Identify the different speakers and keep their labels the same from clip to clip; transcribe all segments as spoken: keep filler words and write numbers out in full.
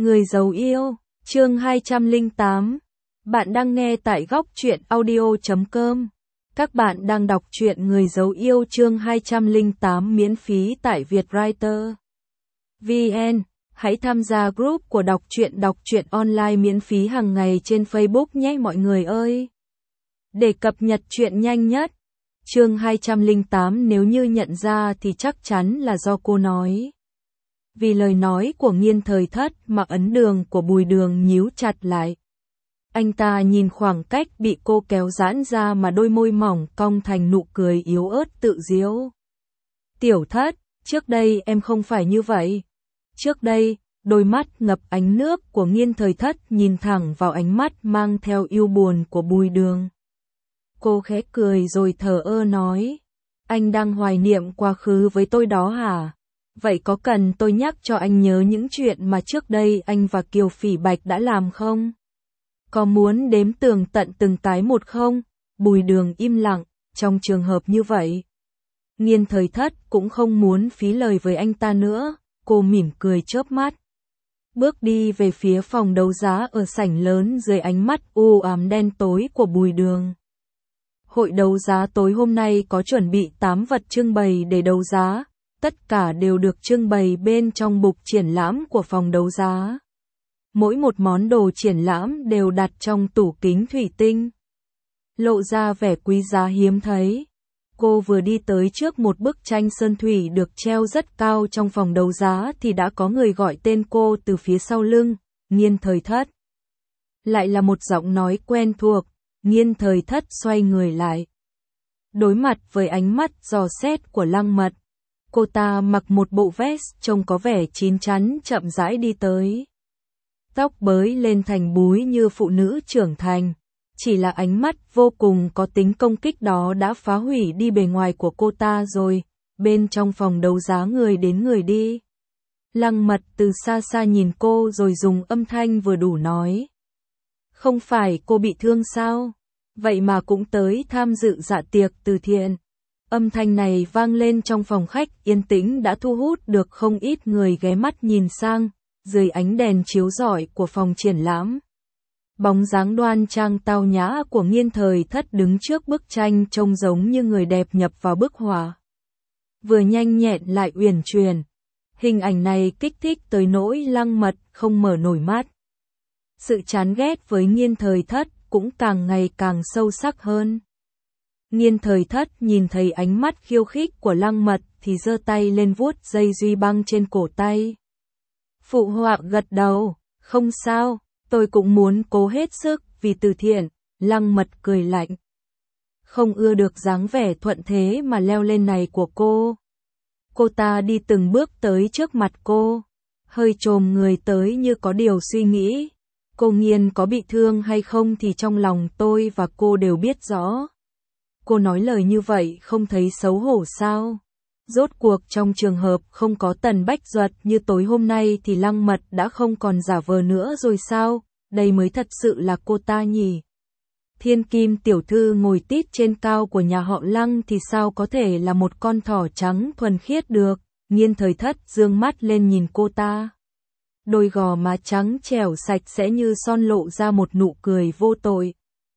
Speaker 1: Người giấu yêu, chương hai trăm lẻ tám. Bạn đang nghe tại góc truyện audio chấm com. Các bạn đang đọc truyện Người giấu yêu chương hai trăm lẻ tám miễn phí tại Vietwriter. vê en. Hãy tham gia group của đọc truyện đọc truyện online miễn phí hàng ngày trên Facebook nhé mọi người ơi. Để cập nhật truyện nhanh nhất. Chương hai trăm lẻ tám nếu như nhận ra thì chắc chắn là do cô nói. Vì lời nói của Nghiên Thời Thất mà ấn đường của Bùi Đường nhíu chặt lại. Anh ta nhìn khoảng cách bị cô kéo giãn ra mà đôi môi mỏng cong thành nụ cười yếu ớt tự giễu. Tiểu Thất, trước đây em không phải như vậy. Trước đây, đôi mắt ngập ánh nước của Nghiên Thời Thất nhìn thẳng vào ánh mắt mang theo yêu buồn của Bùi Đường. Cô khẽ cười rồi thờ ơ nói. Anh đang hoài niệm quá khứ với tôi đó hả? Vậy có cần tôi nhắc cho anh nhớ những chuyện mà trước đây anh và Kiều Phỉ Bạch đã làm không? Có muốn đếm tường tận từng cái một không? Bùi Đường im lặng, trong trường hợp như vậy. Nghiên Thời Thất cũng không muốn phí lời với anh ta nữa, cô mỉm cười chớp mắt. Bước đi về phía phòng đấu giá ở sảnh lớn dưới ánh mắt u ám đen tối của Bùi Đường. Hội đấu giá tối hôm nay có chuẩn bị tám vật trưng bày để đấu giá. Tất cả đều được trưng bày bên trong bục triển lãm của phòng đấu giá. Mỗi một món đồ triển lãm đều đặt trong tủ kính thủy tinh. Lộ ra vẻ quý giá hiếm thấy. Cô vừa đi tới trước một bức tranh sơn thủy được treo rất cao trong phòng đấu giá thì đã có người gọi tên cô từ phía sau lưng, Nghiên Thời Thất. Lại là một giọng nói quen thuộc, Nghiên Thời Thất xoay người lại. Đối mặt với ánh mắt dò xét của Lăng Mật. Cô ta mặc một bộ vest trông có vẻ chín chắn chậm rãi đi tới. Tóc bới lên thành búi như phụ nữ trưởng thành. Chỉ là ánh mắt vô cùng có tính công kích đó đã phá hủy đi bề ngoài của cô ta rồi. Bên trong phòng đấu giá người đến người đi. Lăng Mật từ xa xa nhìn cô rồi dùng âm thanh vừa đủ nói. Không phải cô bị thương sao? Vậy mà cũng tới tham dự dạ tiệc từ thiện. Âm thanh này vang lên trong phòng khách yên tĩnh đã thu hút được không ít người ghé mắt nhìn sang, dưới ánh đèn chiếu rọi của phòng triển lãm. Bóng dáng đoan trang tao nhã của Nghiên Thời Thất đứng trước bức tranh trông giống như người đẹp nhập vào bức họa. Vừa nhanh nhẹn lại uyển chuyển. Hình ảnh này kích thích tới nỗi Lăng Mật không mở nổi mắt. Sự chán ghét với Nghiên Thời Thất cũng càng ngày càng sâu sắc hơn. Nghiên Thời Thất nhìn thấy ánh mắt khiêu khích của Lăng Mật thì giơ tay lên vuốt dây duy băng trên cổ tay. Phụ họa gật đầu, không sao, tôi cũng muốn cố hết sức vì từ thiện, Lăng Mật cười lạnh. Không ưa được dáng vẻ thuận thế mà leo lên này của cô. Cô ta đi từng bước tới trước mặt cô, hơi chồm người tới như có điều suy nghĩ. Cô Nghiên có bị thương hay không thì trong lòng tôi và cô đều biết rõ. Cô nói lời như vậy không thấy xấu hổ sao? Rốt cuộc trong trường hợp không có Tần Bách Duật như tối hôm nay thì Lăng Mật đã không còn giả vờ nữa rồi sao? Đây mới thật sự là cô ta nhỉ? Thiên Kim tiểu thư ngồi tít trên cao của nhà họ Lăng thì sao có thể là một con thỏ trắng thuần khiết được? Nghiên Thời Thất dương mắt lên nhìn cô ta. Đôi gò má trắng trẻo sạch sẽ như son lộ ra một nụ cười vô tội.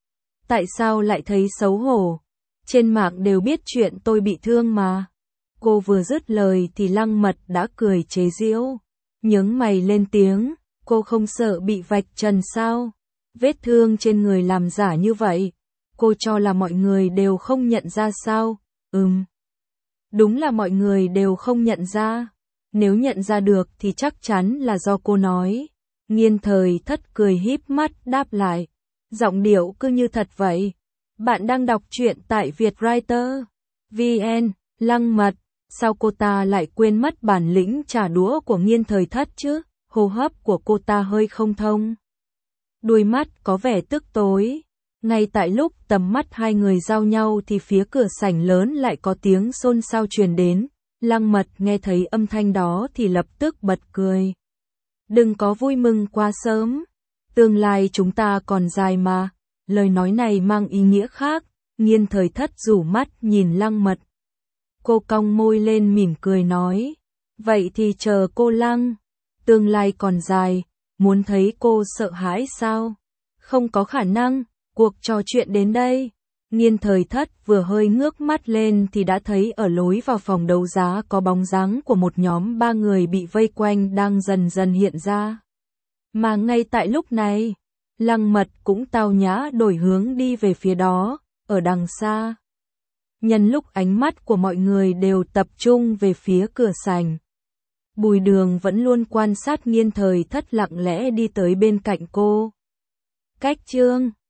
Speaker 1: Tại sao lại thấy xấu hổ? Trên mạng đều biết chuyện tôi bị thương mà. Cô vừa dứt lời thì Lăng Mật đã cười chế giễu. Nhướng mày lên tiếng, cô không sợ bị vạch trần sao? Vết thương trên người làm giả như vậy. Cô cho là mọi người đều không nhận ra sao? Ừm. Đúng là mọi người đều không nhận ra. Nếu nhận ra được thì chắc chắn là do cô nói. Nghiên Thời Thất cười híp mắt đáp lại. Giọng điệu cứ như thật vậy. Bạn đang đọc truyện tại Vietwriter. vê en. Lăng Mật, sao cô ta lại quên mất bản lĩnh trả đũa của Nghiên Thời Thất chứ? Hô hấp của cô ta hơi không thông. Đuôi mắt có vẻ tức tối. Ngay tại lúc tầm mắt hai người giao nhau thì phía cửa sảnh lớn lại có tiếng xôn xao truyền đến. Lăng Mật nghe thấy âm thanh đó thì lập tức bật cười. Đừng có vui mừng quá sớm. Tương lai chúng ta còn dài mà. Lời nói này mang ý nghĩa khác. Nghiên Thời Thất rủ mắt nhìn Lăng Mật. Cô cong môi lên mỉm cười nói. Vậy thì chờ cô Lăng. Tương lai còn dài. muốn thấy cô sợ hãi sao? Không có khả năng, cuộc trò chuyện đến đây. Nghiên Thời Thất vừa hơi ngước mắt lên thì đã thấy ở lối vào phòng đấu giá có bóng dáng của một nhóm ba người bị vây quanh đang dần dần hiện ra. Mà ngay tại lúc này, Lăng Mật cũng tao nhã đổi hướng đi về phía đó, ở đằng xa. Nhân lúc ánh mắt của mọi người đều tập trung về phía cửa sảnh, Bùi Đường vẫn luôn quan sát Nghiên Thời Thất lặng lẽ đi tới bên cạnh cô. Cách chương